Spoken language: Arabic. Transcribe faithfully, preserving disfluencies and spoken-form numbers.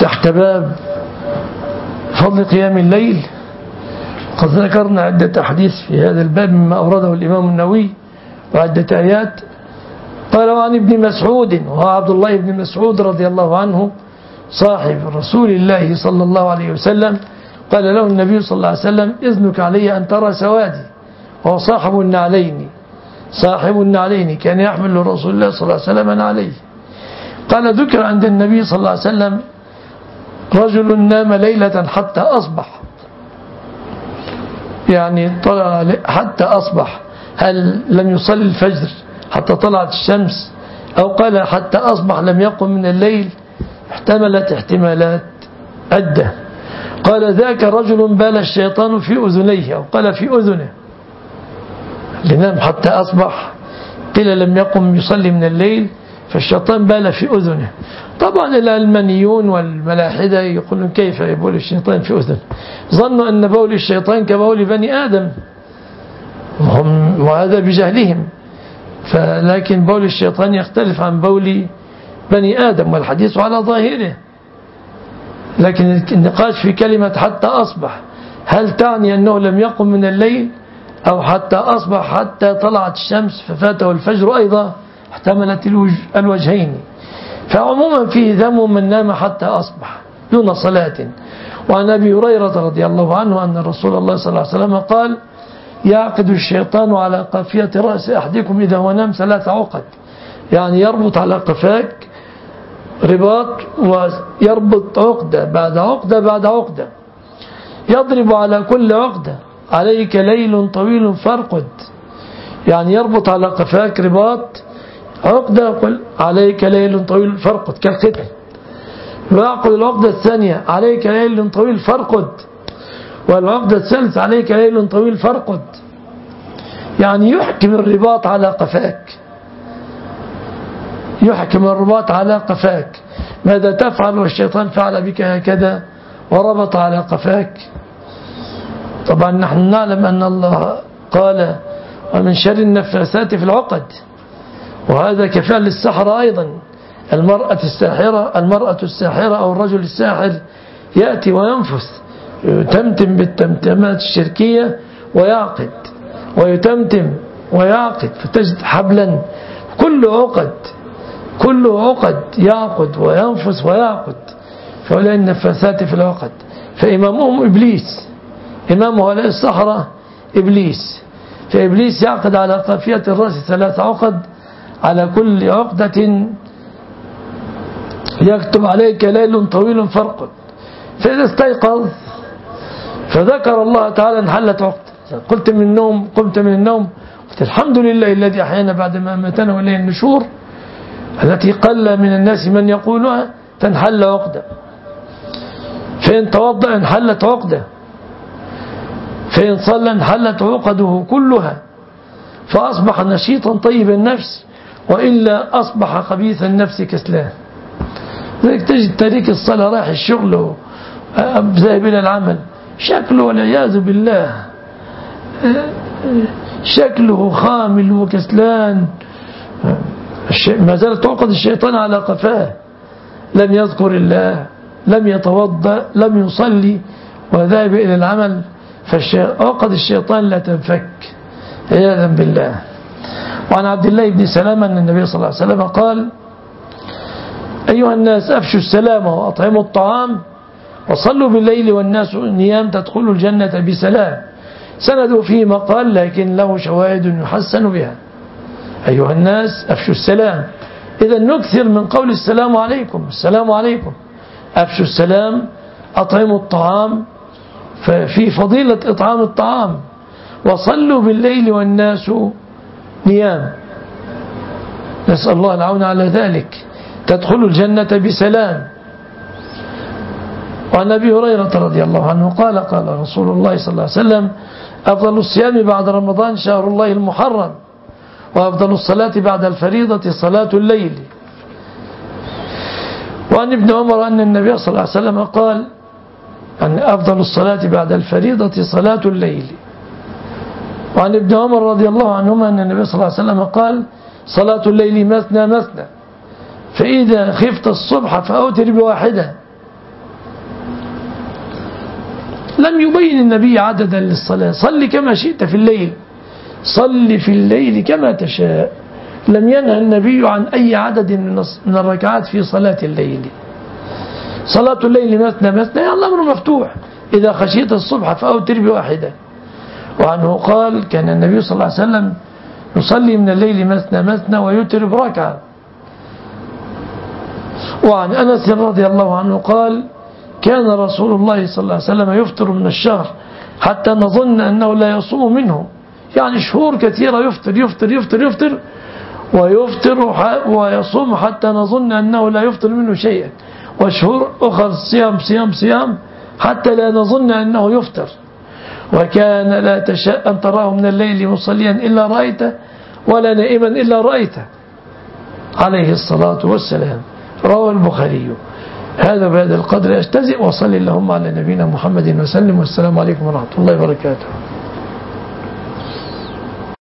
تحت باب فضل قيام الليل. قد ذكرنا عدة أحاديث في هذا الباب مما أورده الإمام النووي وعدة آيات. قال عن ابن مسعود، وهو عبد الله بن مسعود رضي الله عنه صاحب رسول الله صلى الله عليه وسلم، قال له النبي صلى الله عليه وسلم: إذنك علي أن ترى سوادي. وهو صاحب النعلين صاحب النعلين كان يحمل رسول الله صلى الله عليه وسلم عليه. قال: ذكر عند النبي صلى الله عليه وسلم رجل نام ليلة حتى أصبح، يعني طلع حتى أصبح، هل لم يصلي الفجر حتى طلعت الشمس، أو قال حتى أصبح لم يقم من الليل؟ احتملت احتمالات عدة. قال: ذاك رجل بال الشيطان في أذنيه، أو قال في أذنه، لنام حتى أصبح، قيل لم يقم يصلي من الليل، فالشيطان بال في أذنه. طبعا العلمانيون والملاحدة يقولون: كيف يبول الشيطان في أذنه؟ ظنوا أن بول الشيطان كبول بني آدم، وهذا بجهلهم. فلكن بول الشيطان يختلف عن بول بني آدم، والحديث على ظاهره. لكن النقاش في كلمة حتى أصبح، هل تعني أنه لم يقم من الليل، أو حتى أصبح حتى طلعت الشمس ففاته الفجر أيضا؟ احتملت الوجهين. فعموما فيه ذم من نام حتى أصبح دون صلاة. وعن أبي هريرة رضي الله عنه أن رسول الله صلى الله عليه وسلم قال: يعقد الشيطان على قافية رأس أحدكم إذا هو نام ثلاث عقد، يعني يربط على قفاك رباط، ويربط عقدة بعد عقدة بعد عقدة، يضرب على كل عقدة: عليك ليل طويل فارقد، يعني يربط على قفاك رباط عقدة، يقول: عليك ليل طويل فارقد كالختم. ويعقد العقدة الثانية: عليك ليل طويل فارقد. والعقدة الثالثة: عليك ليل طويل فارقد. يعني يحكم الرباط على قفاك، يحكم الرباط على قفاك. ماذا تفعل والشيطان فعل بك هكذا وربط على قفاك؟ طبعا نحن نعلم أن الله قال: ومن شر النفاثات في العقد، وهذا كفعل السحرة أيضا. المرأة الساحرة المرأة الساحرة أو الرجل الساحر يأتي وينفث، يتمتم بالتمتمات الشركية ويعقد، ويتمتم ويعقد، فتجد حبلا كل عقد كل عقد يعقد وينفث ويعقد. فهؤلاء النفاثات في العقد. فإمامهم إبليس، إمام هؤلاء السحرة إبليس. فإبليس يعقد على قافية الرأس ثلاث عقد، على كل عقدة يكتب: عليك ليل طويل فارقد. فإذا استيقظ فذكر الله تعالى انحلت عقدة، قلت من النوم قمت من النوم قلت: الحمد لله الذي أحيانا بعد ما أماتنا وإليه النشور، التي قل من الناس من يقولها، تنحل عقدة. فإن توضأ انحلت عقدة، فإن صلى انحلت عقده كلها، فأصبح نشيطا طيب النفس، وإلا أصبح خبيث النفس كسلان. ذلك تجد تاريك الصلاة رايح الشغل ذاهب إلى العمل، شكله والعياذ بالله شكله خامل وكسلان، ما زالت تعقد الشيطان على قفاه، لم يذكر الله، لم يتوضأ، لم يصلي، وذاهب إلى العمل، فعقد الشيطان لا تنفك عياذا بالله. وعن عبد الله بن سلام أن النبي صلى الله عليه وسلم قال: أيها الناس أفشوا السلام وأطعموا الطعام وصلوا بالليل والناس نيام تدخلوا الجنة بسلام. سندوا فيه مقال لكن له شواهد يحسن بها. أيها الناس أفشوا السلام، إذا نكثر من قول السلام عليكم، السلام عليكم. أفشوا السلام، أطعموا الطعام، ففي فضيلة إطعام الطعام. وصلوا بالليل والناس نيام، نسأل الله العون على ذلك، تدخلوا الجنة بسلام. وعن أبي هريرة رضي الله عنه قال: قال رسول الله صلى الله عليه وسلم: أفضل الصيام بعد رمضان شهر الله المحرم، وأفضل الصلاة بعد الفريضة صلاة الليل. وعن ابن عمر أن النبي صلى الله عليه وسلم قال: أن أفضل الصلاة بعد الفريضة صلاة الليل. وعن ابن عمر رضي الله عنهما أن النبي صلى الله عليه وسلم قال: صلاة الليل مثنى مثنى، فإذا خفت الصبح فأوتر بواحدة. لم يبين النبي عددا للصلاة. صل كما شئت في الليل، صل في الليل كما تشاء. لم ينهى النبي عن أي عدد من الركعات في صلاة الليل. صلاة الليل مثنى مثنى يعني الأمر مفتوح، إذا خشيت الصبح فأوتر بواحدة. وعنه قال كان النبي صلى الله عليه وسلم يصلي من الليل مثنى مثنى ويوتر بركعة. وعن أنس رضي الله عنه قال كان رسول الله صلى الله عليه وسلم يفطر من الشهر حتى نظن أنه لا يصوم منه، يعني شهور كثيرة يفطر يفطر يفطر يفطر ويفطر ويصوم حتى نظن أنه لا يفطر منه شيئا، وشهور أخرى صيام صيام صيام حتى لا نظن أنه يفطر. وكان لا تشاء أن تراه من الليل مصليا إلا رأيته ولا نائما إلا رأيته عليه الصلاة والسلام. رواه البخاري. هذا بهذا القدر أجتزئ، وصلي اللهم على نبينا محمد وسلم، والسلام عليكم ورحمة الله وبركاته.